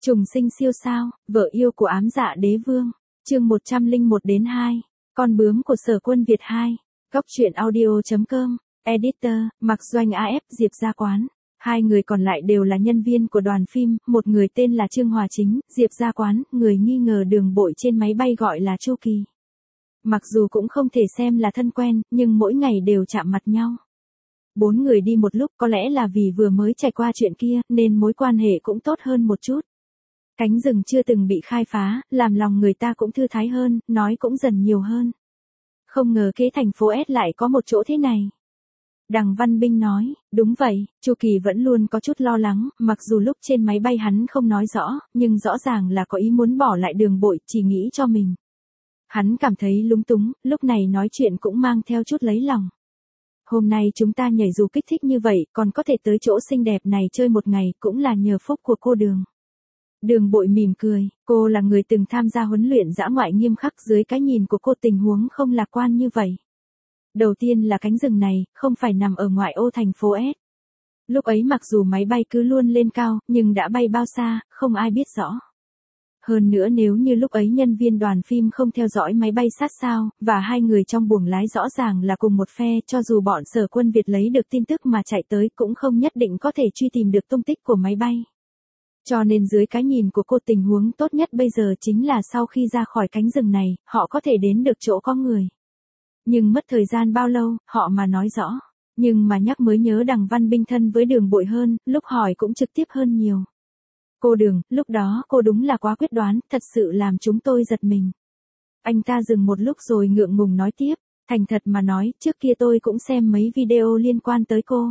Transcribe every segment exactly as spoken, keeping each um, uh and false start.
Trùng sinh siêu sao, vợ yêu của ám dạ đế vương. Chương một trăm lẻ một đến hai. Con bướm của Sở Quân Việt hai. Góc truyện audio chấm com. Editor, Mạc Doanh a ép, Diệp Gia Quán. Hai người còn lại đều là nhân viên của đoàn phim, một người tên là Trương Hòa Chính, Diệp Gia Quán, người nghi ngờ Đường Bội trên máy bay gọi là Chu Kỳ. Mặc dù cũng không thể xem là thân quen, nhưng mỗi ngày đều chạm mặt nhau. Bốn người đi một lúc, có lẽ là vì vừa mới trải qua chuyện kia, nên mối quan hệ cũng tốt hơn một chút. Cánh rừng chưa từng bị khai phá, làm lòng người ta cũng thư thái hơn, nói cũng dần nhiều hơn. Không ngờ kế thành phố S lại có một chỗ thế này. Đằng Văn Binh nói, đúng vậy, Chu Kỳ vẫn luôn có chút lo lắng, mặc dù lúc trên máy bay hắn không nói rõ, nhưng rõ ràng là có ý muốn bỏ lại Đường Bội, chỉ nghĩ cho mình. Hắn cảm thấy lúng túng, lúc này nói chuyện cũng mang theo chút lấy lòng. Hôm nay chúng ta nhảy dù kích thích như vậy, còn có thể tới chỗ xinh đẹp này chơi một ngày, cũng là nhờ phúc của cô Đường. Đường Bội mỉm cười, cô là người từng tham gia huấn luyện dã ngoại nghiêm khắc, dưới cái nhìn của cô tình huống không lạc quan như vậy. Đầu tiên là cánh rừng này, không phải nằm ở ngoại ô thành phố S. Lúc ấy mặc dù máy bay cứ luôn lên cao, nhưng đã bay bao xa, không ai biết rõ. Hơn nữa nếu như lúc ấy nhân viên đoàn phim không theo dõi máy bay sát sao, và hai người trong buồng lái rõ ràng là cùng một phe, cho dù bọn Sở Quân Việt lấy được tin tức mà chạy tới cũng không nhất định có thể truy tìm được tung tích của máy bay. Cho nên dưới cái nhìn của cô tình huống tốt nhất bây giờ chính là sau khi ra khỏi cánh rừng này, họ có thể đến được chỗ có người. Nhưng mất thời gian bao lâu, họ mà nói rõ. Nhưng mà nhắc mới nhớ đằng Văn Binh thân với Đường Bội hơn, lúc hỏi cũng trực tiếp hơn nhiều. Cô Đường, lúc đó cô đúng là quá quyết đoán, thật sự làm chúng tôi giật mình. Anh ta dừng một lúc rồi ngượng ngùng nói tiếp, thành thật mà nói, trước kia tôi cũng xem mấy video liên quan tới cô.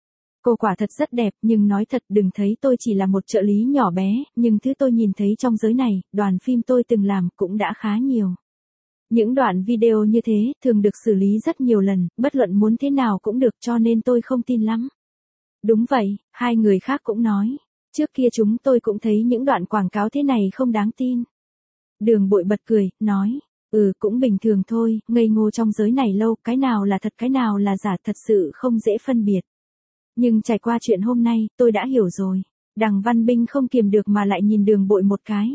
Cô quả thật rất đẹp, nhưng nói thật đừng thấy tôi chỉ là một trợ lý nhỏ bé, nhưng thứ tôi nhìn thấy trong giới này, đoàn phim tôi từng làm cũng đã khá nhiều. Những đoạn video như thế, thường được xử lý rất nhiều lần, bất luận muốn thế nào cũng được, cho nên tôi không tin lắm. Đúng vậy, hai người khác cũng nói. Trước kia chúng tôi cũng thấy những đoạn quảng cáo thế này không đáng tin. Đường Bội bật cười, nói, ừ cũng bình thường thôi, ngây ngô trong giới này lâu, cái nào là thật cái nào là giả thật sự không dễ phân biệt. Nhưng trải qua chuyện hôm nay, tôi đã hiểu rồi. Đằng Văn Binh không kiềm được mà lại nhìn Đường Bội một cái.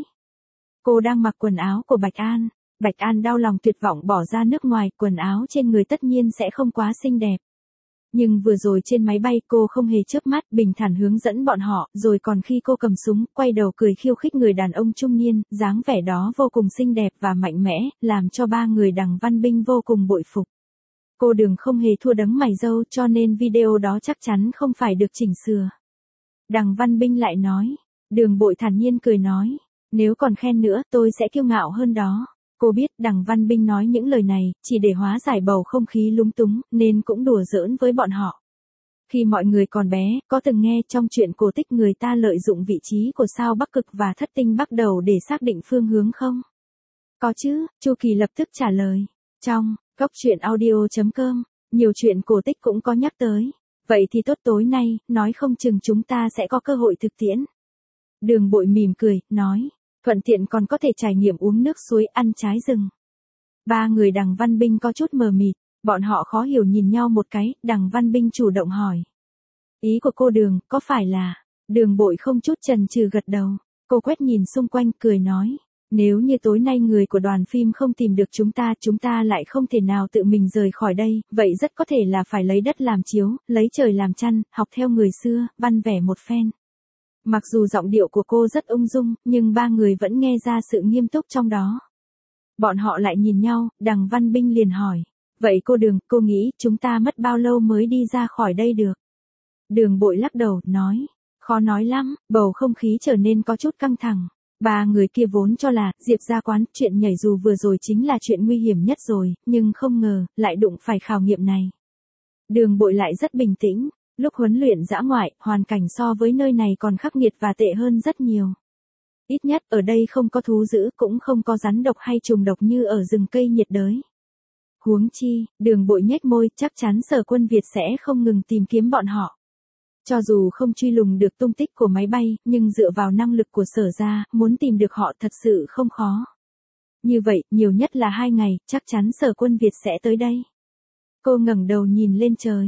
Cô đang mặc quần áo của Bạch An. Bạch An đau lòng tuyệt vọng bỏ ra nước ngoài, quần áo trên người tất nhiên sẽ không quá xinh đẹp. Nhưng vừa rồi trên máy bay cô không hề chớp mắt, bình thản hướng dẫn bọn họ, rồi còn khi cô cầm súng, quay đầu cười khiêu khích người đàn ông trung niên, dáng vẻ đó vô cùng xinh đẹp và mạnh mẽ, làm cho ba người đằng Văn Binh vô cùng bội phục. Cô Đường không hề thua đấng mày râu, cho nên video đó chắc chắn không phải được chỉnh sửa. Đằng Văn Binh lại nói, Đường Bội thản nhiên cười nói, nếu còn khen nữa tôi sẽ kiêu ngạo hơn đó. Cô biết đằng Văn Binh nói những lời này, chỉ để hóa giải bầu không khí lúng túng, nên cũng đùa giỡn với bọn họ. Khi mọi người còn bé, có từng nghe trong chuyện cổ tích người ta lợi dụng vị trí của sao Bắc Cực và Thất Tinh Bắc Đầu để xác định phương hướng không? Có chứ, Chu Kỳ lập tức trả lời. Trong góc truyện audio chấm com, nhiều chuyện cổ tích cũng có nhắc tới. Vậy thì tốt, tối nay, nói không chừng chúng ta sẽ có cơ hội thực tiễn. Đường Bội mỉm cười, nói. Thuận tiện còn có thể trải nghiệm uống nước suối, ăn trái rừng. Ba người đằng Văn Binh có chút mờ mịt, bọn họ khó hiểu nhìn nhau một cái, đằng Văn Binh chủ động hỏi. Ý của cô Đường, có phải là... Đường Bội không chút chần chừ gật đầu, cô quét nhìn xung quanh cười nói. Nếu như tối nay người của đoàn phim không tìm được chúng ta, chúng ta lại không thể nào tự mình rời khỏi đây, vậy rất có thể là phải lấy đất làm chiếu, lấy trời làm chăn, học theo người xưa, văn vẻ một phen. Mặc dù giọng điệu của cô rất ung dung, nhưng ba người vẫn nghe ra sự nghiêm túc trong đó. Bọn họ lại nhìn nhau, đằng Văn Binh liền hỏi. Vậy cô Đường, cô nghĩ chúng ta mất bao lâu mới đi ra khỏi đây được? Đường Bội lắc đầu, nói. Khó nói lắm, bầu không khí trở nên có chút căng thẳng. Ba người kia vốn cho là, Diệp Gia Quán, chuyện nhảy dù vừa rồi chính là chuyện nguy hiểm nhất rồi, nhưng không ngờ, lại đụng phải khảo nghiệm này. Đường Bội lại rất bình tĩnh. Lúc huấn luyện dã ngoại, hoàn cảnh so với nơi này còn khắc nghiệt và tệ hơn rất nhiều. Ít nhất ở đây không có thú dữ, cũng không có rắn độc hay trùng độc như ở rừng cây nhiệt đới. Huống chi, Đường Bội nhếch môi, chắc chắn Sở Quân Việt sẽ không ngừng tìm kiếm bọn họ. Cho dù không truy lùng được tung tích của máy bay, nhưng dựa vào năng lực của Sở gia, muốn tìm được họ thật sự không khó. Như vậy, nhiều nhất là hai ngày, chắc chắn Sở Quân Việt sẽ tới đây. Cô ngẩng đầu nhìn lên trời.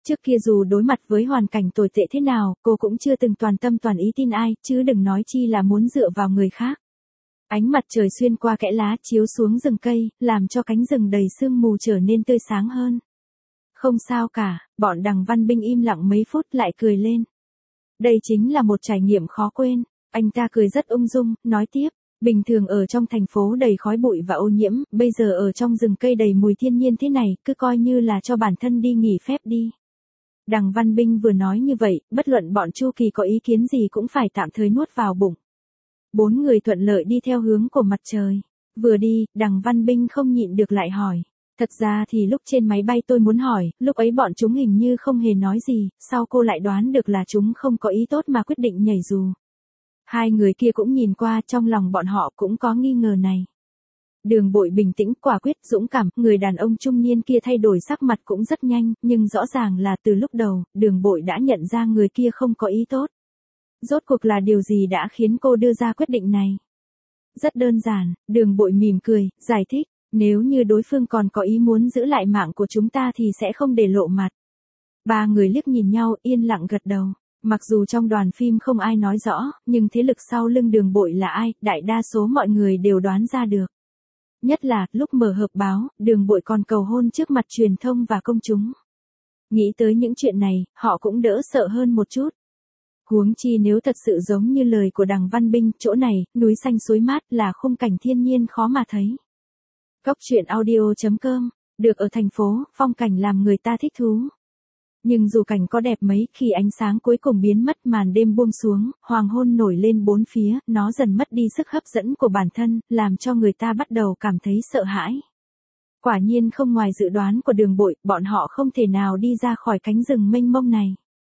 Trước kia dù đối mặt với hoàn cảnh tồi tệ thế nào, cô cũng chưa từng toàn tâm toàn ý tin ai, chứ đừng nói chi là muốn dựa vào người khác. Ánh mặt trời xuyên qua kẽ lá chiếu xuống rừng cây, làm cho cánh rừng đầy sương mù trở nên tươi sáng hơn. Không sao cả, bọn Đằng Văn Binh im lặng mấy phút lại cười lên. Đây chính là một trải nghiệm khó quên. Anh ta cười rất ung dung, nói tiếp. Bình thường ở trong thành phố đầy khói bụi và ô nhiễm, bây giờ ở trong rừng cây đầy mùi thiên nhiên thế này, cứ coi như là cho bản thân đi nghỉ phép đi. Đằng Văn Binh vừa nói như vậy, bất luận bọn Chu Kỳ có ý kiến gì cũng phải tạm thời nuốt vào bụng. Bốn người thuận lợi đi theo hướng của mặt trời. Vừa đi, Đằng Văn Binh không nhịn được lại hỏi. Thật ra thì lúc trên máy bay tôi muốn hỏi, lúc ấy bọn chúng hình như không hề nói gì, sau cô lại đoán được là chúng không có ý tốt mà quyết định nhảy dù. Hai người kia cũng nhìn qua, trong lòng bọn họ cũng có nghi ngờ này. Đường Bội bình tĩnh, quả quyết, dũng cảm, người đàn ông trung niên kia thay đổi sắc mặt cũng rất nhanh, nhưng rõ ràng là từ lúc đầu, Đường Bội đã nhận ra người kia không có ý tốt. Rốt cuộc là điều gì đã khiến cô đưa ra quyết định này? Rất đơn giản, Đường Bội mỉm cười, giải thích, nếu như đối phương còn có ý muốn giữ lại mạng của chúng ta thì sẽ không để lộ mặt. Ba người liếc nhìn nhau, yên lặng gật đầu. Mặc dù trong đoàn phim không ai nói rõ, nhưng thế lực sau lưng Đường Bội là ai, đại đa số mọi người đều đoán ra được. Nhất là, lúc mở họp báo, Đường Bội còn cầu hôn trước mặt truyền thông và công chúng. Nghĩ tới những chuyện này, họ cũng đỡ sợ hơn một chút. Huống chi nếu thật sự giống như lời của Đằng Văn Binh, chỗ này, núi xanh suối mát là khung cảnh thiên nhiên khó mà thấy. Cóc truyện audio chấm com, được ở thành phố, phong cảnh làm người ta thích thú. Nhưng dù cảnh có đẹp mấy, khi ánh sáng cuối cùng biến mất, màn đêm buông xuống, hoàng hôn nổi lên bốn phía, nó dần mất đi sức hấp dẫn của bản thân, làm cho người ta bắt đầu cảm thấy sợ hãi. Quả nhiên không ngoài dự đoán của Đường Bội, bọn họ không thể nào đi ra khỏi cánh rừng mênh mông này.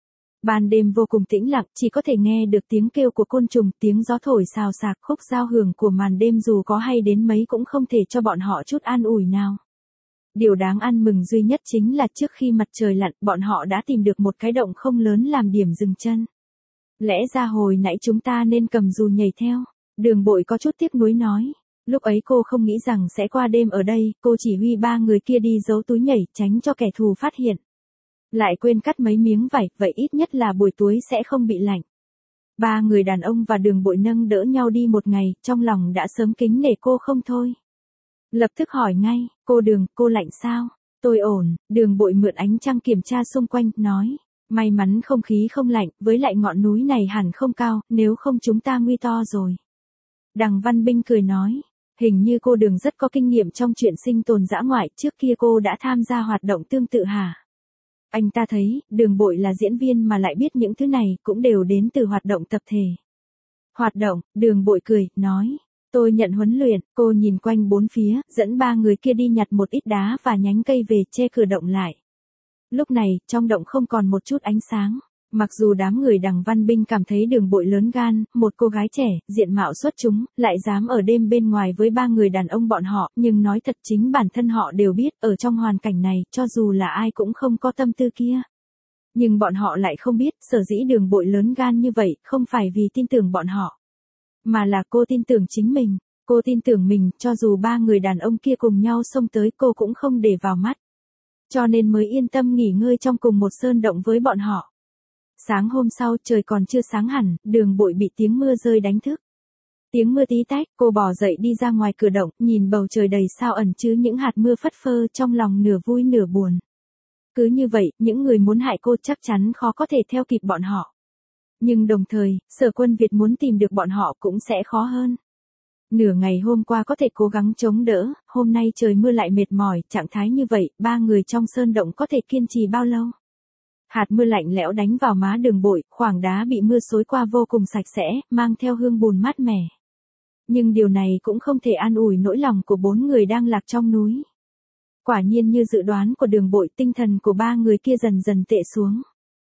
Ban đêm vô cùng tĩnh lặng, chỉ có thể nghe được tiếng kêu của côn trùng, tiếng gió thổi xào xạc, khúc giao hưởng của màn đêm dù có hay đến mấy cũng không thể cho bọn họ chút an ủi nào. Điều đáng ăn mừng duy nhất chính là trước khi mặt trời lặn, bọn họ đã tìm được một cái động không lớn làm điểm dừng chân. Lẽ ra hồi nãy chúng ta nên cầm dù nhảy theo. Đường Bội có chút tiếc nuối nói. Lúc ấy cô không nghĩ rằng sẽ qua đêm ở đây, cô chỉ huy ba người kia đi giấu túi nhảy, tránh cho kẻ thù phát hiện. Lại quên cắt mấy miếng vải, vậy ít nhất là buổi tối sẽ không bị lạnh. Ba người đàn ông và Đường Bội nâng đỡ nhau đi một ngày, trong lòng đã sớm kính nể cô không thôi. Lập tức hỏi ngay, cô Đường, cô lạnh sao? Tôi ổn. Đường Bội mượn ánh trăng kiểm tra xung quanh, nói. May mắn không khí không lạnh, với lại ngọn núi này hẳn không cao, nếu không chúng ta nguy to rồi. Đằng Văn Binh cười nói, hình như cô Đường rất có kinh nghiệm trong chuyện sinh tồn dã ngoại, trước kia cô đã tham gia hoạt động tương tự hả? Anh ta thấy, Đường Bội là diễn viên mà lại biết những thứ này, cũng đều đến từ hoạt động tập thể. Hoạt động, Đường Bội cười, nói. Tôi nhận huấn luyện, cô nhìn quanh bốn phía, dẫn ba người kia đi nhặt một ít đá và nhánh cây về che cửa động lại. Lúc này, trong động không còn một chút ánh sáng. Mặc dù đám người Đằng Văn Binh cảm thấy Đường Bội lớn gan, một cô gái trẻ, diện mạo xuất chúng, lại dám ở đêm bên ngoài với ba người đàn ông bọn họ, nhưng nói thật chính bản thân họ đều biết, ở trong hoàn cảnh này, cho dù là ai cũng không có tâm tư kia. Nhưng bọn họ lại không biết, sở dĩ Đường Bội lớn gan như vậy, không phải vì tin tưởng bọn họ. Mà là cô tin tưởng chính mình, cô tin tưởng mình, cho dù ba người đàn ông kia cùng nhau xông tới cô cũng không để vào mắt. Cho nên mới yên tâm nghỉ ngơi trong cùng một sơn động với bọn họ. Sáng hôm sau trời còn chưa sáng hẳn, Đường Bội bị tiếng mưa rơi đánh thức. Tiếng mưa tí tách, cô bò dậy đi ra ngoài cửa động, nhìn bầu trời đầy sao ẩn chứa những hạt mưa phất phơ, trong lòng nửa vui nửa buồn. Cứ như vậy, những người muốn hại cô chắc chắn khó có thể theo kịp bọn họ. Nhưng đồng thời, Sở Quân Việt muốn tìm được bọn họ cũng sẽ khó hơn. Nửa ngày hôm qua có thể cố gắng chống đỡ, hôm nay trời mưa lại mệt mỏi, trạng thái như vậy, ba người trong sơn động có thể kiên trì bao lâu? Hạt mưa lạnh lẽo đánh vào má Đường Bội, khoảng đá bị mưa xối qua vô cùng sạch sẽ, mang theo hương bùn mát mẻ. Nhưng điều này cũng không thể an ủi nỗi lòng của bốn người đang lạc trong núi. Quả nhiên như dự đoán của Đường Bội, tinh thần của ba người kia dần dần tệ xuống.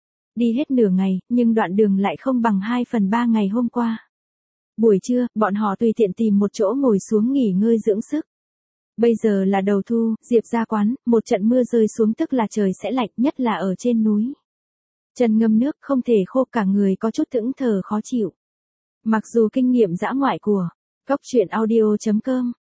Đi hết nửa ngày, nhưng đoạn đường lại không bằng hai phần ba ngày hôm qua. Buổi trưa, bọn họ tùy tiện tìm một chỗ ngồi xuống nghỉ ngơi dưỡng sức. Bây giờ là đầu thu, Diệp Gia Quán, một trận mưa rơi xuống tức là trời sẽ lạnh, nhất là ở trên núi. Chân ngâm nước không thể khô, cả người có chút thẫn thờ khó chịu. Mặc dù kinh nghiệm dã ngoại của Cóc truyện audio chấm com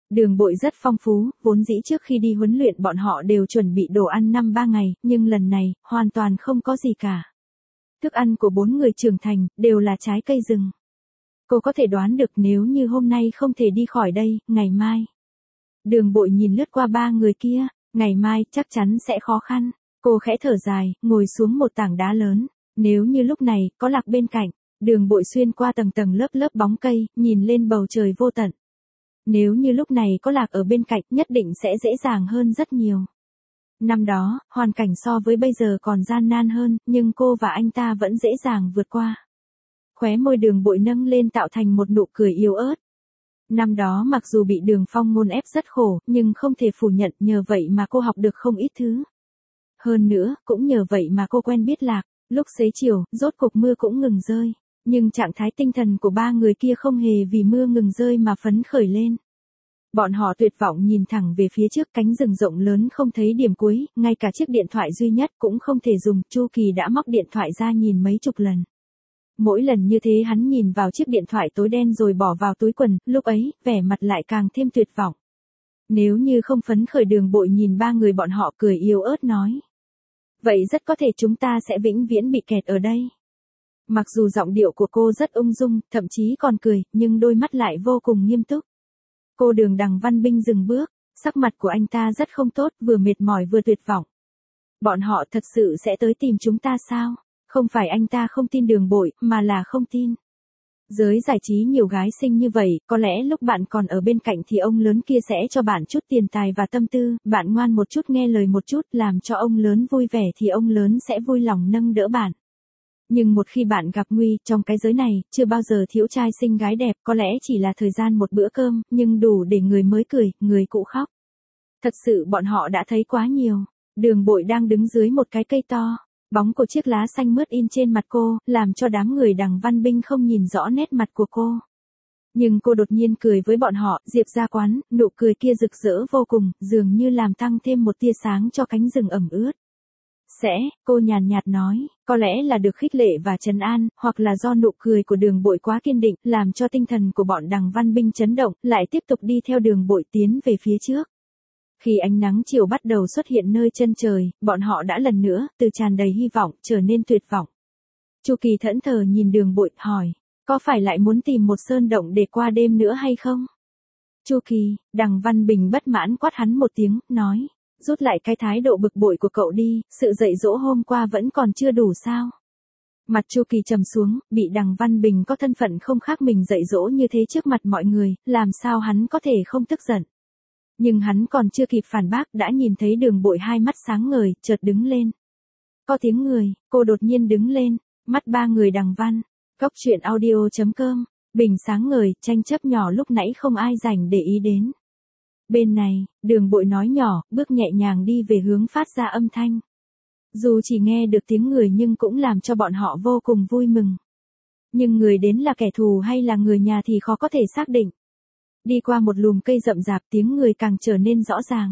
Đường bội rất phong phú, vốn dĩ trước khi đi huấn luyện bọn họ đều chuẩn bị đồ ăn năm ba ngày, nhưng lần này, hoàn toàn không có gì cả. Thức ăn của bốn người trưởng thành, đều là trái cây rừng. Cô có thể đoán được nếu như hôm nay không thể đi khỏi đây, ngày mai. Đường bội nhìn lướt qua ba người kia, ngày mai chắc chắn sẽ khó khăn. Cô khẽ thở dài, ngồi xuống một tảng đá lớn. Nếu như lúc này, có Lạc bên cạnh, đường bội xuyên qua tầng tầng lớp lớp bóng cây, nhìn lên bầu trời vô tận. Nếu như lúc này có Lạc ở bên cạnh, nhất định sẽ dễ dàng hơn rất nhiều. Năm đó, hoàn cảnh so với bây giờ còn gian nan hơn, nhưng cô và anh ta vẫn dễ dàng vượt qua. Khóe môi đường bội nâng lên tạo thành một nụ cười yếu ớt. Năm đó mặc dù bị Đường Phong ngôn ép rất khổ, nhưng không thể phủ nhận nhờ vậy mà cô học được không ít thứ. Hơn nữa, cũng nhờ vậy mà cô quen biết Lạc, lúc xế chiều, rốt cục mưa cũng ngừng rơi. Nhưng trạng thái tinh thần của ba người kia không hề vì mưa ngừng rơi mà phấn khởi lên. Bọn họ tuyệt vọng nhìn thẳng về phía trước, cánh rừng rộng lớn không thấy điểm cuối, ngay cả chiếc điện thoại duy nhất cũng không thể dùng, Chu Kỳ đã móc điện thoại ra nhìn mấy chục lần. Mỗi lần như thế hắn nhìn vào chiếc điện thoại tối đen rồi bỏ vào túi quần, lúc ấy, vẻ mặt lại càng thêm tuyệt vọng. Nếu như không phấn khởi, đường bội nhìn ba người bọn họ cười yếu ớt nói. Vậy rất có thể chúng ta sẽ vĩnh viễn bị kẹt ở đây. Mặc dù giọng điệu của cô rất ung dung, thậm chí còn cười, nhưng đôi mắt lại vô cùng nghiêm túc. Cô Đường Đằng Văn Binh dừng bước, sắc mặt của anh ta rất không tốt, vừa mệt mỏi vừa tuyệt vọng. Bọn họ thật sự sẽ tới tìm chúng ta sao? Không phải anh ta không tin đường bội, mà là không tin. Giới giải trí nhiều gái xinh như vậy, có lẽ lúc bạn còn ở bên cạnh thì ông lớn kia sẽ cho bạn chút tiền tài và tâm tư, bạn ngoan một chút nghe lời một chút làm cho ông lớn vui vẻ thì ông lớn sẽ vui lòng nâng đỡ bạn. Nhưng một khi bạn gặp nguy, trong cái giới này, chưa bao giờ thiếu trai xinh gái đẹp, có lẽ chỉ là thời gian một bữa cơm, nhưng đủ để người mới cười, người cũ khóc. Thật sự bọn họ đã thấy quá nhiều. Đường bội đang đứng dưới một cái cây to. Bóng của chiếc lá xanh mướt in trên mặt cô, làm cho đám người Đằng Văn Binh không nhìn rõ nét mặt của cô. Nhưng cô đột nhiên cười với bọn họ, Diệp Gia Quán, nụ cười kia rực rỡ vô cùng, dường như làm tăng thêm một tia sáng cho cánh rừng ẩm ướt. Sẽ, cô nhàn nhạt nói, có lẽ là được khích lệ và trấn an, hoặc là do nụ cười của đường bội quá kiên định, làm cho tinh thần của bọn Đằng Văn Binh chấn động, lại tiếp tục đi theo đường bội tiến về phía trước. Khi ánh nắng chiều bắt đầu xuất hiện nơi chân trời, bọn họ đã lần nữa, từ tràn đầy hy vọng, trở nên tuyệt vọng. Chu Kỳ thẫn thờ nhìn đường bội, hỏi, có phải lại muốn tìm một sơn động để qua đêm nữa hay không? Chu Kỳ, Đằng Văn Bình bất mãn quát hắn một tiếng, nói, rút lại cái thái độ bực bội của cậu đi, sự dạy dỗ hôm qua vẫn còn chưa đủ sao? Mặt Chu Kỳ trầm xuống, bị Đằng Văn Bình có thân phận không khác mình dạy dỗ như thế trước mặt mọi người, làm sao hắn có thể không tức giận? Nhưng hắn còn chưa kịp phản bác đã nhìn thấy đường bội hai mắt sáng ngời, chợt đứng lên. Có tiếng người, cô đột nhiên đứng lên, mắt ba người Đằng Văn. Góc truyện audio chấm com, bình sáng ngời, tranh chấp nhỏ lúc nãy không ai rảnh để ý đến. Bên này, đường bội nói nhỏ, bước nhẹ nhàng đi về hướng phát ra âm thanh. Dù chỉ nghe được tiếng người nhưng cũng làm cho bọn họ vô cùng vui mừng. Nhưng người đến là kẻ thù hay là người nhà thì khó có thể xác định. Đi qua một lùm cây rậm rạp tiếng người càng trở nên rõ ràng.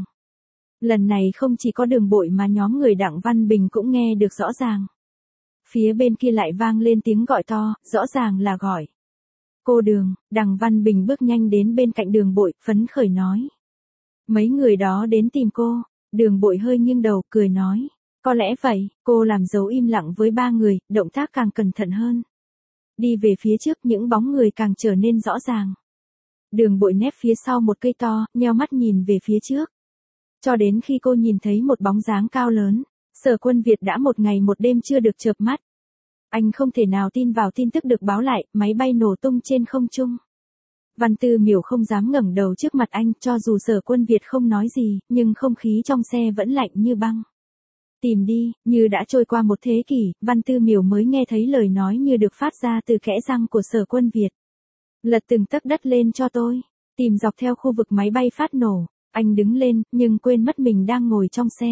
Lần này không chỉ có đường bội mà nhóm người Đặng Văn Bình cũng nghe được rõ ràng. Phía bên kia lại vang lên tiếng gọi to, rõ ràng là gọi. Cô Đường, Đặng Văn Bình bước nhanh đến bên cạnh đường bội, phấn khởi nói. Mấy người đó đến tìm cô, đường bội hơi nghiêng đầu, cười nói. Có lẽ vậy, cô làm dấu im lặng với ba người, động tác càng cẩn thận hơn. Đi về phía trước những bóng người càng trở nên rõ ràng. Đường bội nép phía sau một cây to, nheo mắt nhìn về phía trước. Cho đến khi cô nhìn thấy một bóng dáng cao lớn, Sở Quân Việt đã một ngày một đêm chưa được chợp mắt. Anh không thể nào tin vào tin tức được báo lại, máy bay nổ tung trên không trung. Văn Tư Miểu không dám ngẩng đầu trước mặt anh, cho dù Sở Quân Việt không nói gì, nhưng không khí trong xe vẫn lạnh như băng. Tìm đi, như đã trôi qua một thế kỷ, Văn Tư Miểu mới nghe thấy lời nói như được phát ra từ kẽ răng của Sở Quân Việt. Lật từng tấc đất lên cho tôi, tìm dọc theo khu vực máy bay phát nổ. Anh đứng lên, nhưng quên mất mình đang ngồi trong xe.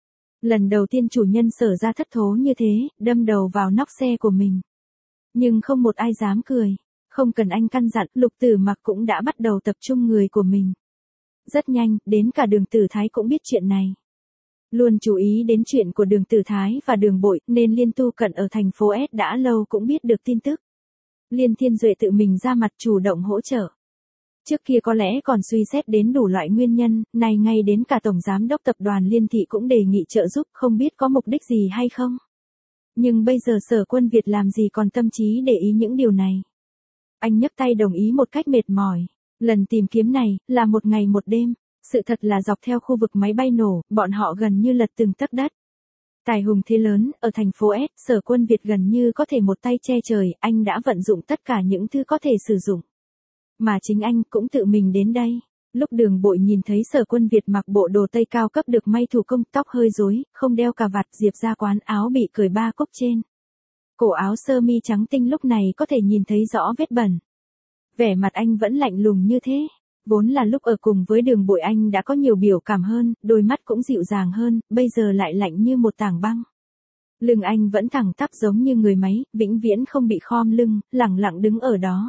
Lần đầu tiên chủ nhân Sở ra thất thố như thế, đâm đầu vào nóc xe của mình. Nhưng không một ai dám cười. Không cần anh căn dặn, Lục Tử Mặc cũng đã bắt đầu tập trung người của mình. Rất nhanh, đến cả Đường Tử Thái cũng biết chuyện này. Luôn chú ý đến chuyện của Đường Tử Thái và Đường Bội, nên Liên Tu Cận ở thành phố S đã lâu cũng biết được tin tức. Liên Thiên Duệ tự mình ra mặt chủ động hỗ trợ. Trước kia có lẽ còn suy xét đến đủ loại nguyên nhân, này ngay đến cả Tổng Giám đốc Tập đoàn Liên Thị cũng đề nghị trợ giúp, không biết có mục đích gì hay không. Nhưng bây giờ Sở Quân Việt làm gì còn tâm trí để ý những điều này. Anh nhấc tay đồng ý một cách mệt mỏi. Lần tìm kiếm này, là một ngày một đêm. Sự thật là dọc theo khu vực máy bay nổ, bọn họ gần như lật từng tấc đất. Tài hùng thế lớn, ở thành phố S, Sở Quân Việt gần như có thể một tay che trời, anh đã vận dụng tất cả những thứ có thể sử dụng. Mà chính anh cũng tự mình đến đây. Lúc Đường Bội nhìn thấy Sở Quân Việt mặc bộ đồ tây cao cấp được may thủ công, tóc hơi rối, không đeo cà vạt, Diệp Gia Quán áo bị cởi ba cúc trên. Cổ áo sơ mi trắng tinh lúc này có thể nhìn thấy rõ vết bẩn. Vẻ mặt anh vẫn lạnh lùng như thế. Vốn là lúc ở cùng với Đường Bội anh đã có nhiều biểu cảm hơn, đôi mắt cũng dịu dàng hơn, bây giờ lại lạnh như một tảng băng. Lưng anh vẫn thẳng tắp giống như người máy, vĩnh viễn không bị khom lưng, lẳng lặng đứng ở đó.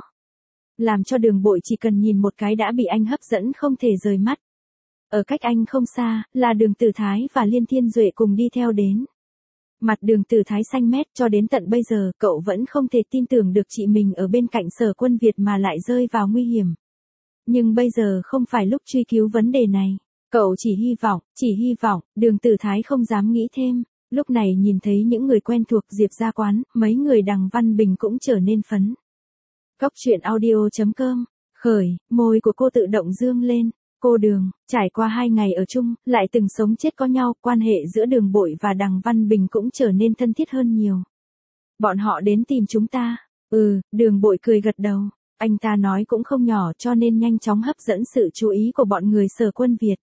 Làm cho Đường Bội chỉ cần nhìn một cái đã bị anh hấp dẫn không thể rời mắt. Ở cách anh không xa, là Đường Tử Thái và Liên Thiên Duệ cùng đi theo đến. Mặt Đường Tử Thái xanh mét, cho đến tận bây giờ cậu vẫn không thể tin tưởng được chị mình ở bên cạnh Sở Quân Việt mà lại rơi vào nguy hiểm. Nhưng bây giờ không phải lúc truy cứu vấn đề này. Cậu chỉ hy vọng, chỉ hy vọng, Đường Tử Thái không dám nghĩ thêm. Lúc này nhìn thấy những người quen thuộc Diệp Gia Quán, mấy người Đằng Văn Bình cũng trở nên phấn. Góc truyện audio chấm com, khởi, môi của cô tự động dương lên. Cô Đường, trải qua hai ngày ở chung, lại từng sống chết có nhau, quan hệ giữa Đường Bội và Đằng Văn Bình cũng trở nên thân thiết hơn nhiều. Bọn họ đến tìm chúng ta. Ừ, Đường Bội cười gật đầu. Anh ta nói cũng không nhỏ cho nên nhanh chóng hấp dẫn sự chú ý của bọn người Sở Quân Việt.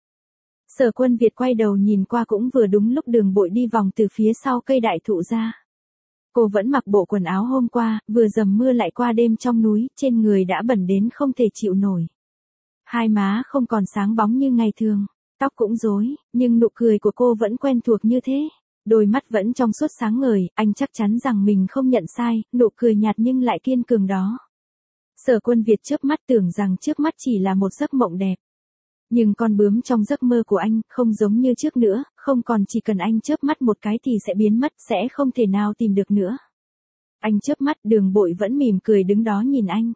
Sở Quân Việt quay đầu nhìn qua cũng vừa đúng lúc Đường Bội đi vòng từ phía sau cây đại thụ ra. Cô vẫn mặc bộ quần áo hôm qua, vừa dầm mưa lại qua đêm trong núi, trên người đã bẩn đến không thể chịu nổi. Hai má không còn sáng bóng như ngày thường, tóc cũng rối, nhưng nụ cười của cô vẫn quen thuộc như thế. Đôi mắt vẫn trong suốt sáng ngời, anh chắc chắn rằng mình không nhận sai, nụ cười nhạt nhưng lại kiên cường đó. Sở Quân Việt chớp mắt tưởng rằng trước mắt chỉ là một giấc mộng đẹp. Nhưng con bướm trong giấc mơ của anh, không giống như trước nữa, không còn chỉ cần anh chớp mắt một cái thì sẽ biến mất, sẽ không thể nào tìm được nữa. Anh chớp mắt, Đường Bội vẫn mỉm cười đứng đó nhìn anh.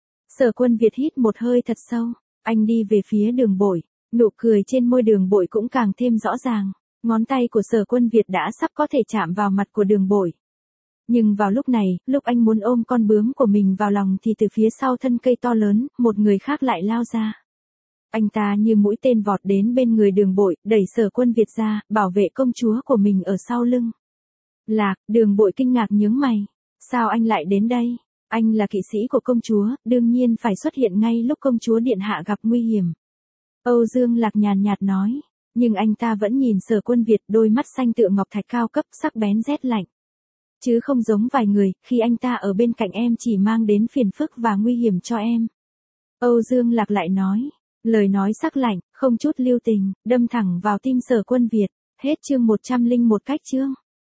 Sở Quân Việt hít một hơi thật sâu, anh đi về phía Đường Bội, nụ cười trên môi Đường Bội cũng càng thêm rõ ràng, ngón tay của Sở Quân Việt đã sắp có thể chạm vào mặt của Đường Bội. Nhưng vào lúc này, lúc anh muốn ôm con bướm của mình vào lòng thì từ phía sau thân cây to lớn, một người khác lại lao ra. Anh ta như mũi tên vọt đến bên người Đường Bội, đẩy Sở Quân Việt ra, bảo vệ công chúa của mình ở sau lưng. Lạc, Đường Bội kinh ngạc nhướng mày. Sao anh lại đến đây? Anh là kỵ sĩ của công chúa, đương nhiên phải xuất hiện ngay lúc công chúa điện hạ gặp nguy hiểm. Âu Dương Lạc nhàn nhạt nói. Nhưng anh ta vẫn nhìn Sở Quân Việt, đôi mắt xanh tựa ngọc thạch cao cấp, sắc bén rét lạnh. Chứ không giống vài người, khi anh ta ở bên cạnh em chỉ mang đến phiền phức và nguy hiểm cho em. Âu Dương Lạc lại nói. Lời nói sắc lạnh, không chút lưu tình, đâm thẳng vào tim Sở Quân Việt. Hết chương một trăm lẻ một cách chương.